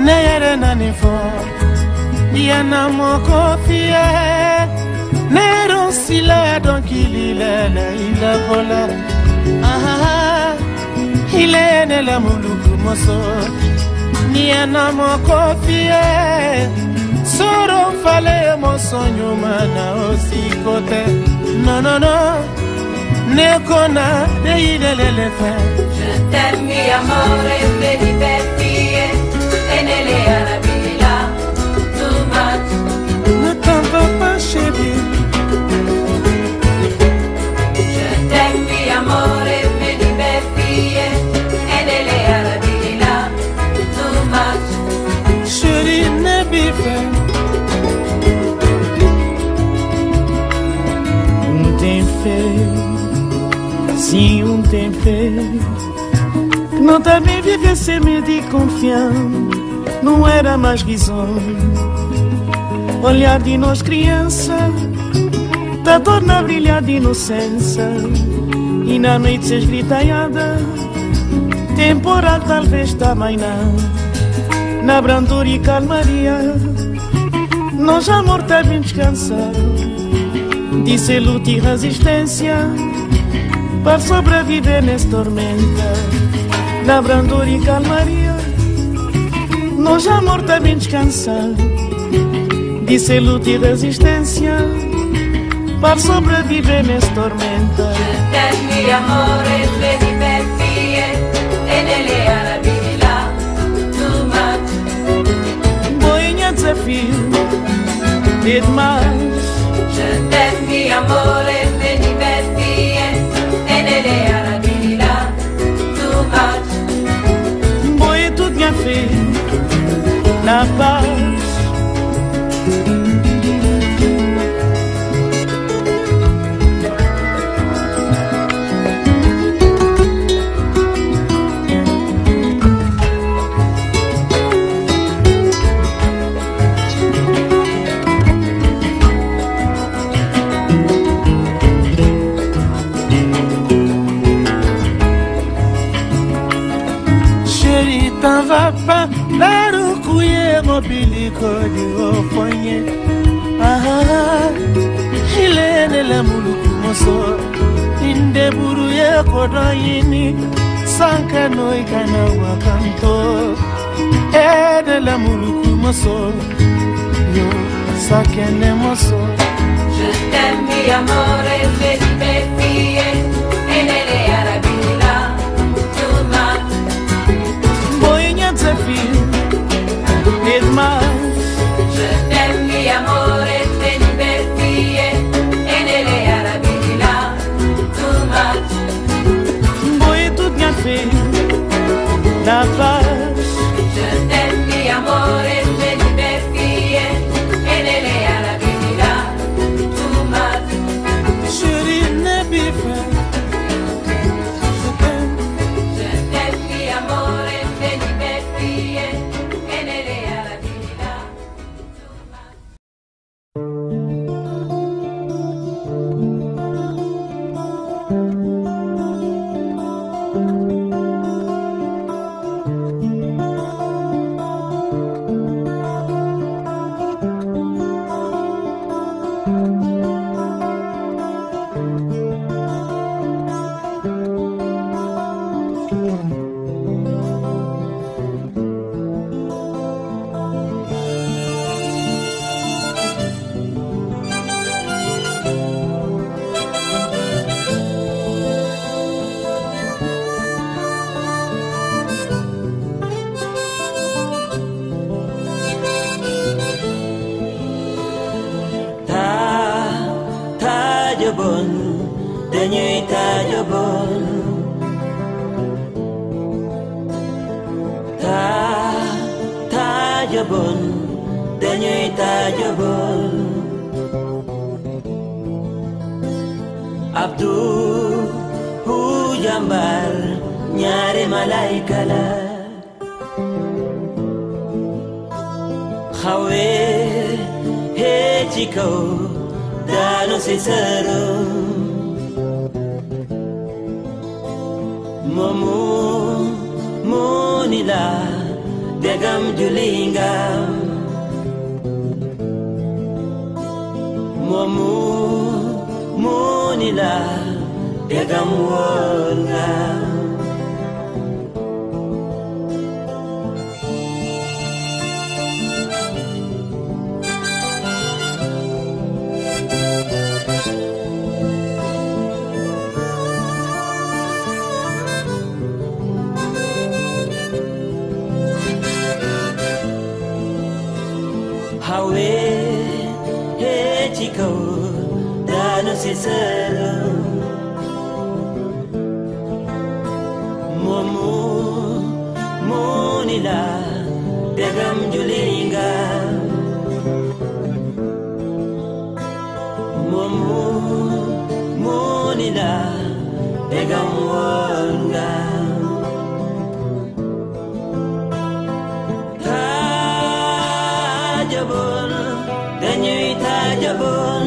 neyere nanifo yana moko fie nero sila donc il est vola ah il est ne la muluku moso yana moko fie soro fale moso nyuma na osikote non non non nekona deilele fe je t'aime mi amore me divertie e nelle arabila too much ne t'en va pas chérie je t'aime mi amore me divertie e nelle arabila too much chérie ne bife tem fait si on tem fait não também viver sem medo e confiança não era mais risonho olhar de nós criança da dor na brilhar de inocência e na noite se esgritaiada temporal talvez também não na brandura e calmaria nós amor também descansado disse luta e resistência para sobreviver nessa tormenta na brandura e calmaria nós amor também descansado disse luta e resistência para sobreviver nessa tormenta je t'aime mi amore me divertie e nelle arabila too much boinha desafio e demais je t'aime mi amore me divertie e nelle arabila too much boia tudo minha filha na paz t'en va pas, la roucouille mobilico du ofonye. Ah, il est de la mouluku moso, inde buruye kodoyini, sankano ikana wakanto. Eh de la mouluku moso, yo sakene moso. je t'aime mi amore me divertie e nelle arabila too much desafio e demais je t'aime mi amore me divertie e nelle arabila too much boia tudo minha filha na paz je t'aime mi amore me divertie e nelle arabila too much chérie ne bife je t'aime mi amore me divertie e nelle arabila too much tajobon dañuy tajobon tajobon dañuy tajobon Abdu hu jambar ñaari malaika la xawe he ci kaw daanu si sëram moomu moo ni la degam julingam momu munila degam wongam hawe he chico dano sisero momu munila degam julinga momu munila degam wonga tajabon danyui tajabon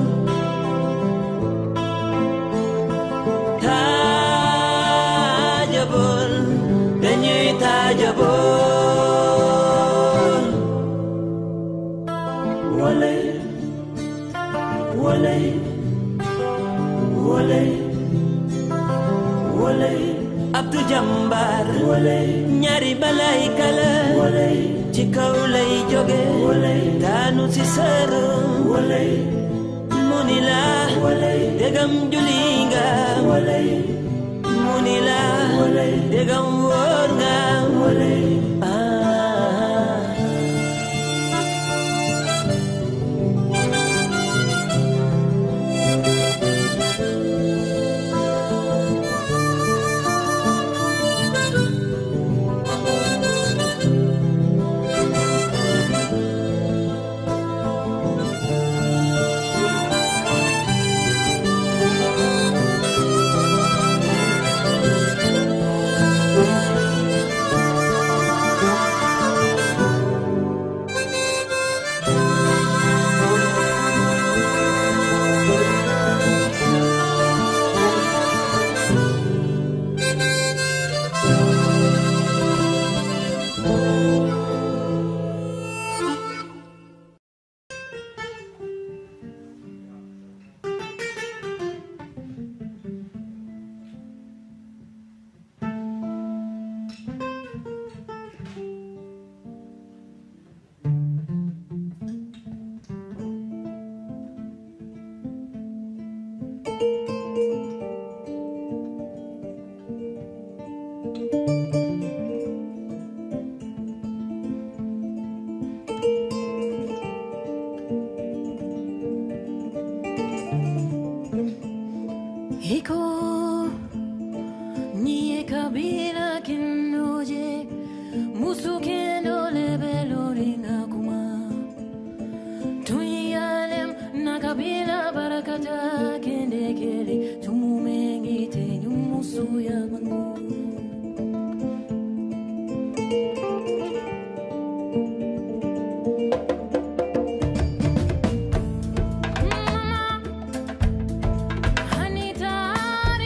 tajabon danyui tajabon walay walay walay walay abdu jambar walay nyari balay kala walay ci kaw lay joge walay daanu ci sero walay munila walay degam julinga walay munila walay degam worga walay Hiko nie kabila kinoje musu kendo lebelo ringa kuma tuyalem na kabila barakata kende kele tumumengi te nyumusu ya mangu Anita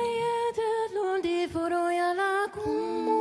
Eliete lundi foro ya la kumo